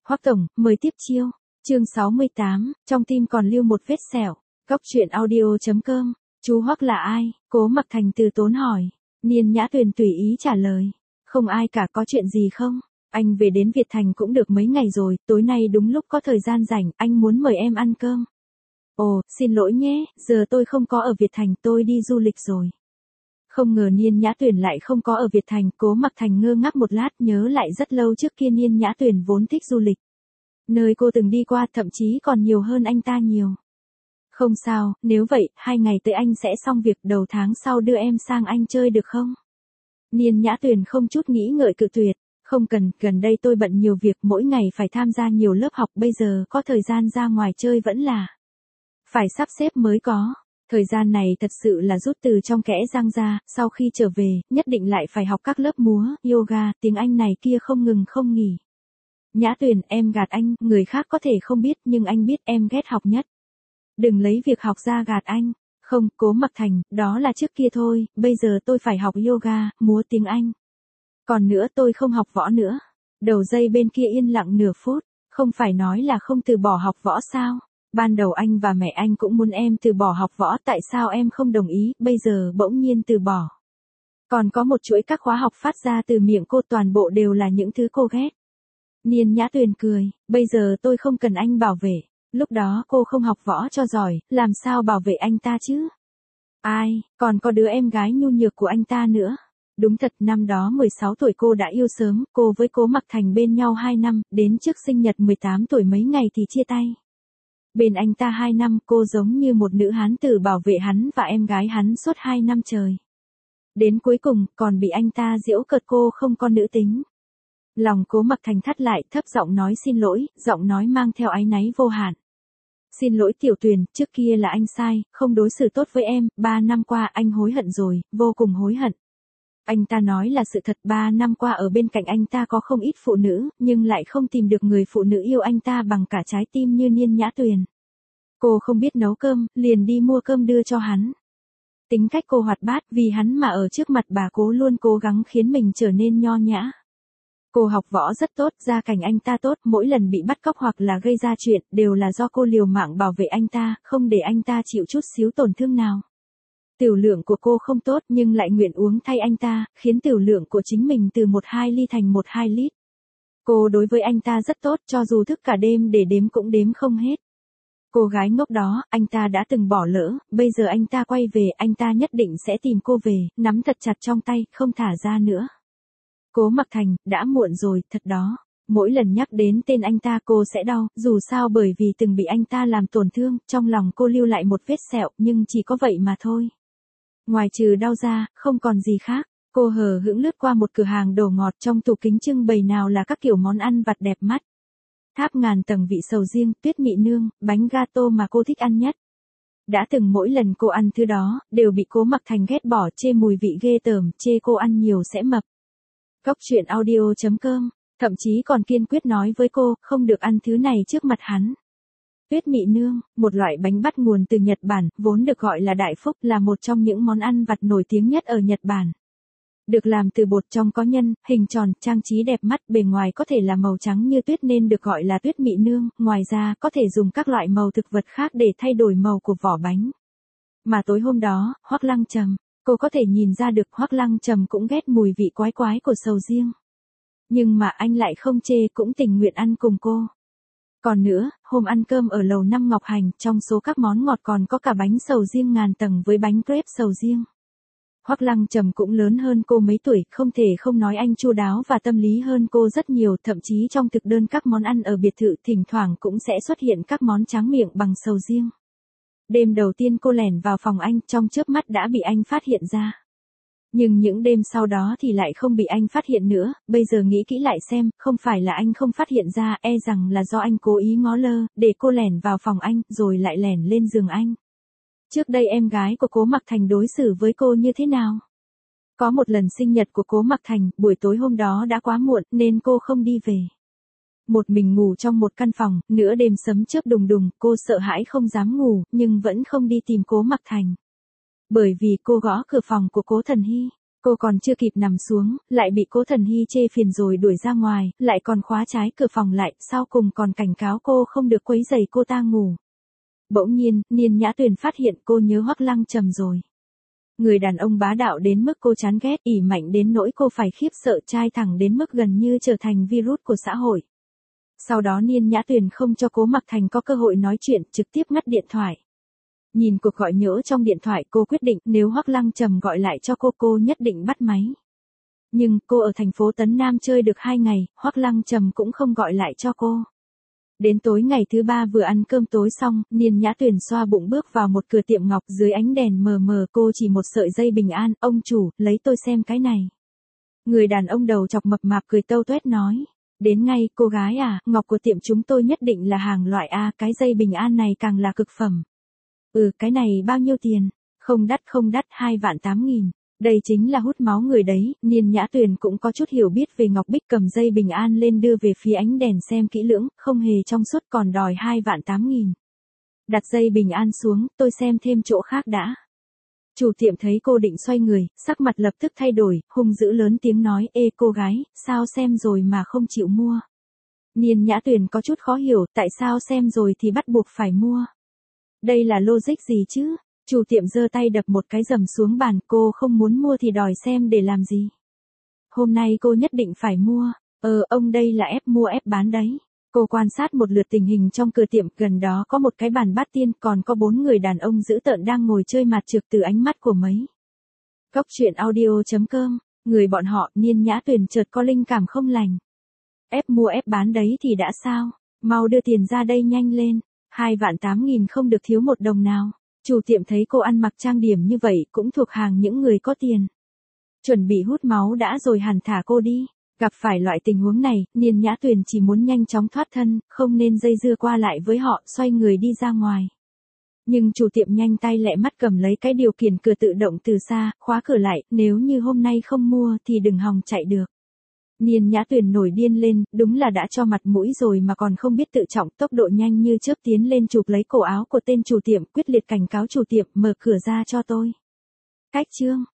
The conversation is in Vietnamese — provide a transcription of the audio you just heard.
Hoắc tổng, mời tiếp chiêu. Chương 68, trong tim còn lưu một vết sẹo. Góc truyện audio.com. Chú Hoắc là ai? Cố Mặc Thành từ tốn hỏi. Niên Nhã Tuyền tùy ý trả lời. Không ai cả, có chuyện gì không? Anh về đến Việt Thành cũng được mấy ngày rồi, tối nay đúng lúc có thời gian rảnh, anh muốn mời em ăn cơm. Ồ, xin lỗi nhé, giờ tôi không có ở Việt Thành, tôi đi du lịch rồi. Không ngờ Niên Nhã Tuyền lại không có ở Việt Thành, Cố Mặc Thành ngơ ngác một lát, nhớ lại rất lâu trước kia Niên Nhã Tuyền vốn thích du lịch. Nơi cô từng đi qua thậm chí còn nhiều hơn anh ta nhiều. Không sao, nếu vậy, 2 ngày tới anh sẽ xong việc, đầu tháng sau đưa em sang Anh chơi được không? Niên Nhã Tuyền không chút nghĩ ngợi cự tuyệt. Không cần, gần đây tôi bận nhiều việc, mỗi ngày phải tham gia nhiều lớp học, bây giờ có thời gian ra ngoài chơi vẫn là phải sắp xếp mới có. Thời gian này thật sự là rút từ trong kẽ răng ra, sau khi trở về, nhất định lại phải học các lớp múa, yoga, tiếng Anh này kia không ngừng không nghỉ. Nhã Tuyền, em gạt anh, người khác có thể không biết nhưng anh biết em ghét học nhất. Đừng lấy việc học ra gạt anh. Không, Cố Mặc Thành, đó là trước kia thôi, bây giờ tôi phải học yoga, múa, tiếng Anh. Còn nữa tôi không học võ nữa. Đầu dây bên kia yên lặng nửa phút, không phải nói là không từ bỏ học võ sao? Ban đầu anh và mẹ anh cũng muốn em từ bỏ học võ, tại sao em không đồng ý, bây giờ bỗng nhiên từ bỏ. Còn có một chuỗi các khóa học phát ra từ miệng cô, toàn bộ đều là những thứ cô ghét. Niên Nhã Tuyền cười, bây giờ tôi không cần anh bảo vệ. Lúc đó cô không học võ cho giỏi, làm sao bảo vệ anh ta chứ? Ai, còn có đứa em gái nhu nhược của anh ta nữa. Đúng thật, năm đó 16 tuổi cô đã yêu sớm, cô với Cố Mặc Thành bên nhau 2 năm, đến trước sinh nhật 18 tuổi mấy ngày thì chia tay. Bên anh ta 2 năm, cô giống như một nữ hán tử bảo vệ hắn và em gái hắn suốt 2 năm trời. Đến cuối cùng, còn bị anh ta giễu cợt cô không có nữ tính. Lòng Cố Mặc Thành thắt lại, thấp giọng nói xin lỗi, giọng nói mang theo áy náy vô hạn. Xin lỗi Tiểu Tuyền, trước kia là anh sai, không đối xử tốt với em, 3 năm qua anh hối hận rồi, vô cùng hối hận. Anh ta nói là sự thật, 3 năm qua ở bên cạnh anh ta có không ít phụ nữ, nhưng lại không tìm được người phụ nữ yêu anh ta bằng cả trái tim như Niên Nhã Tuyền. Cô không biết nấu cơm, liền đi mua cơm đưa cho hắn. Tính cách cô hoạt bát, vì hắn mà ở trước mặt bà Cố luôn cố gắng khiến mình trở nên nho nhã. Cô học võ rất tốt, gia cảnh anh ta tốt, mỗi lần bị bắt cóc hoặc là gây ra chuyện, đều là do cô liều mạng bảo vệ anh ta, không để anh ta chịu chút xíu tổn thương nào. Tiểu lượng của cô không tốt nhưng lại nguyện uống thay anh ta, khiến tiểu lượng của chính mình từ 1-2 ly thành 1-2 lít. Cô đối với anh ta rất tốt, cho dù thức cả đêm để đếm cũng đếm không hết. Cô gái ngốc đó, anh ta đã từng bỏ lỡ, bây giờ anh ta quay về, anh ta nhất định sẽ tìm cô về, nắm thật chặt trong tay, không thả ra nữa. Cố Mặc Thành, đã muộn rồi, thật đó. Mỗi lần nhắc đến tên anh ta cô sẽ đau, dù sao bởi vì từng bị anh ta làm tổn thương, trong lòng cô lưu lại một vết sẹo, nhưng chỉ có vậy mà thôi. Ngoài trừ đau ra, không còn gì khác. Cô hờ hững lướt qua một cửa hàng đồ ngọt, trong tủ kính trưng bày nào là các kiểu món ăn vặt đẹp mắt. Tháp ngàn tầng vị sầu riêng, tuyết mị nương, bánh gato mà cô thích ăn nhất. Đã từng mỗi lần cô ăn thứ đó, đều bị Cố Mặc Thành ghét bỏ, chê mùi vị ghê tởm, chê cô ăn nhiều sẽ mập. Góc truyện audio.com, thậm chí còn kiên quyết nói với cô, không được ăn thứ này trước mặt hắn. Tuyết mị nương, một loại bánh bắt nguồn từ Nhật Bản, vốn được gọi là đại phúc, là một trong những món ăn vặt nổi tiếng nhất ở Nhật Bản. Được làm từ bột, trong có nhân, hình tròn, trang trí đẹp mắt, bề ngoài có thể là màu trắng như tuyết nên được gọi là tuyết mị nương, ngoài ra có thể dùng các loại màu thực vật khác để thay đổi màu của vỏ bánh. Mà tối hôm đó, Hoắc Lăng Trầm, cô có thể nhìn ra được Hoắc Lăng Trầm cũng ghét mùi vị quái quái của sầu riêng. Nhưng mà anh lại không chê, cũng tình nguyện ăn cùng cô. Còn nữa, hôm ăn cơm ở lầu 5 Ngọc Hành, trong số các món ngọt còn có cả bánh sầu riêng ngàn tầng với bánh crepe sầu riêng. Hoắc Lăng Trầm cũng lớn hơn cô mấy tuổi, không thể không nói anh chu đáo và tâm lý hơn cô rất nhiều, thậm chí trong thực đơn các món ăn ở biệt thự thỉnh thoảng cũng sẽ xuất hiện các món tráng miệng bằng sầu riêng. Đêm đầu tiên cô lẻn vào phòng anh, trong chớp mắt đã bị anh phát hiện ra. Nhưng những đêm sau đó thì lại không bị anh phát hiện nữa, bây giờ nghĩ kỹ lại xem, không phải là anh không phát hiện ra, e rằng là do anh cố ý ngó lơ, để cô lẻn vào phòng anh, rồi lại lẻn lên giường anh. Trước đây em gái của Cố Mặc Thành đối xử với cô như thế nào? Có một lần sinh nhật của Cố Mặc Thành, buổi tối hôm đó đã quá muộn, nên cô không đi về. Một mình ngủ trong một căn phòng, nửa đêm sấm chớp đùng đùng, cô sợ hãi không dám ngủ, nhưng vẫn không đi tìm Cố Mặc Thành. Bởi vì cô gõ cửa phòng của Cố Thần Hy. Cô còn chưa kịp nằm xuống, lại bị Cố Thần Hy chê phiền rồi đuổi ra ngoài, lại còn khóa trái cửa phòng lại, sau cùng còn cảnh cáo cô không được quấy rầy cô ta ngủ. Bỗng nhiên, Niên Nhã Tuyền phát hiện cô nhớ Hoắc Lăng Trầm rồi. Người đàn ông bá đạo đến mức cô chán ghét, ỷ mạnh đến nỗi cô phải khiếp sợ, trai thẳng đến mức gần như trở thành virus của xã hội. Sau đó Niên Nhã Tuyền không cho Cố Mặc Thành có cơ hội nói chuyện, trực tiếp ngắt điện thoại. Nhìn cuộc gọi nhỡ trong điện thoại, cô quyết định nếu Hoắc Lăng Trầm gọi lại cho cô nhất định bắt máy. Nhưng cô ở thành phố Tấn Nam chơi được 2 ngày, Hoắc Lăng Trầm cũng không gọi lại cho cô. Đến tối ngày thứ 3 vừa ăn cơm tối xong, Niên Nhã Tuyền xoa bụng bước vào một cửa tiệm ngọc, dưới ánh đèn mờ mờ cô chỉ một sợi dây bình an, ông chủ, lấy tôi xem cái này. Người đàn ông đầu chọc mập mạp cười tâu tuét nói. Đến ngay, cô gái à, ngọc của tiệm chúng tôi nhất định là hàng loại A, cái dây bình an này càng là cực phẩm. Cái này bao nhiêu tiền? Không đắt, 2.800.000. Đây chính là hút máu người đấy. Niên Nhã Tuyền cũng có chút hiểu biết về ngọc bích, cầm dây bình an lên đưa về phía ánh đèn xem kỹ lưỡng, không hề trong suốt, còn đòi 2.800.000. Đặt dây bình an xuống, tôi xem thêm chỗ khác đã. Chủ tiệm thấy cô định xoay người, sắc mặt lập tức thay đổi, hung dữ lớn tiếng nói, ê cô gái, sao xem rồi mà không chịu mua? Niên Nhã Tuyền có chút khó hiểu, tại sao xem rồi thì bắt buộc phải mua? Đây là logic gì chứ? Chủ tiệm giơ tay đập một cái rầm xuống bàn, cô không muốn mua thì đòi xem để làm gì? Hôm nay cô nhất định phải mua. Ông đây là ép mua ép bán đấy. Cô quan sát một lượt tình hình trong cửa tiệm, gần đó có một cái bàn bát tiên, còn có 4 người đàn ông dữ tợn đang ngồi chơi mạt trược từ ánh mắt của mấy. Cóc truyện audio.com, người bọn họ. Niên Nhã Tuyền chợt có linh cảm không lành. Ép mua ép bán đấy thì đã sao? Mau đưa tiền ra đây nhanh lên. 2.800.000 không được thiếu một đồng nào. Chủ tiệm thấy cô ăn mặc trang điểm như vậy cũng thuộc hàng những người có tiền. Chuẩn bị hút máu đã rồi hẳn thả cô đi. Gặp phải loại tình huống này, Niên Nhã Tuyền chỉ muốn nhanh chóng thoát thân, không nên dây dưa qua lại với họ, xoay người đi ra ngoài. Nhưng chủ tiệm nhanh tay lẹ mắt cầm lấy cái điều khiển cửa tự động từ xa, khóa cửa lại, nếu như hôm nay không mua thì đừng hòng chạy được. Niên Nhã Tuyền nổi điên lên, đúng là đã cho mặt mũi rồi mà còn không biết tự trọng, tốc độ nhanh như chớp tiến lên chụp lấy cổ áo của tên chủ tiệm, quyết liệt cảnh cáo chủ tiệm, mở cửa ra cho tôi. Cách chương